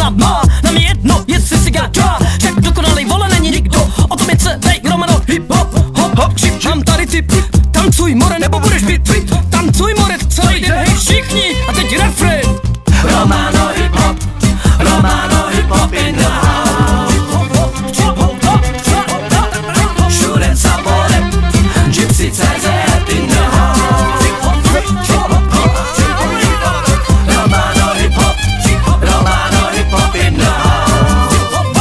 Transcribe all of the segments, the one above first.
má. Na mě jedno, jestli si gáča, však dokonalej vole není nikdo. O tom je celý Romano hip hop, hop hop, čip. Mám tady tip, tancuj more nebo budeš fit. Tancuj more celý den, hej všichni. A teď refrén. Romano hip hop, Romano hip hop in the house. Všude Savore, Gypsy CZ in the house. Romano hip hop, Romano hip hop in the house.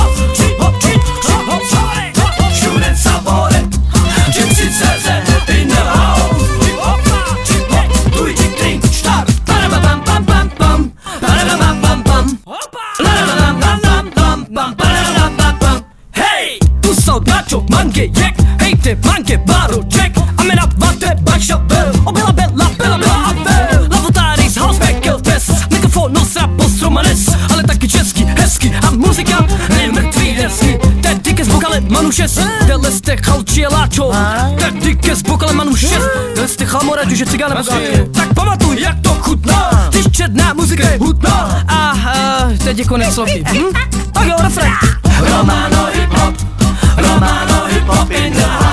Všude Savore, Gypsy CZ in the house. 2, 3, 4, parabam pam pam pam, parabam pam pam, hey, tu jsou dačo, mangy, jek, hej ty mangy, baru, jack, a me na vate, baša, bel, obila, bela, bela, bela, a bel, lavotáris, houseback, kiltes, mikrofon, nos, rap, postromanes, ale taky český, hezky, a muzika, nejmrtvý, hezky, tedy ke zbukale, manu 6, dele jste chalči, láčo, tedy ke zbukale, manu 6, dele jste chalmore, že cigáne, tak pamatuj, jak to chutná, když černá muzika je hutná, a teď je konec sloky, tak jo, refrén. Romano hip hop, Romano hip hop in the house.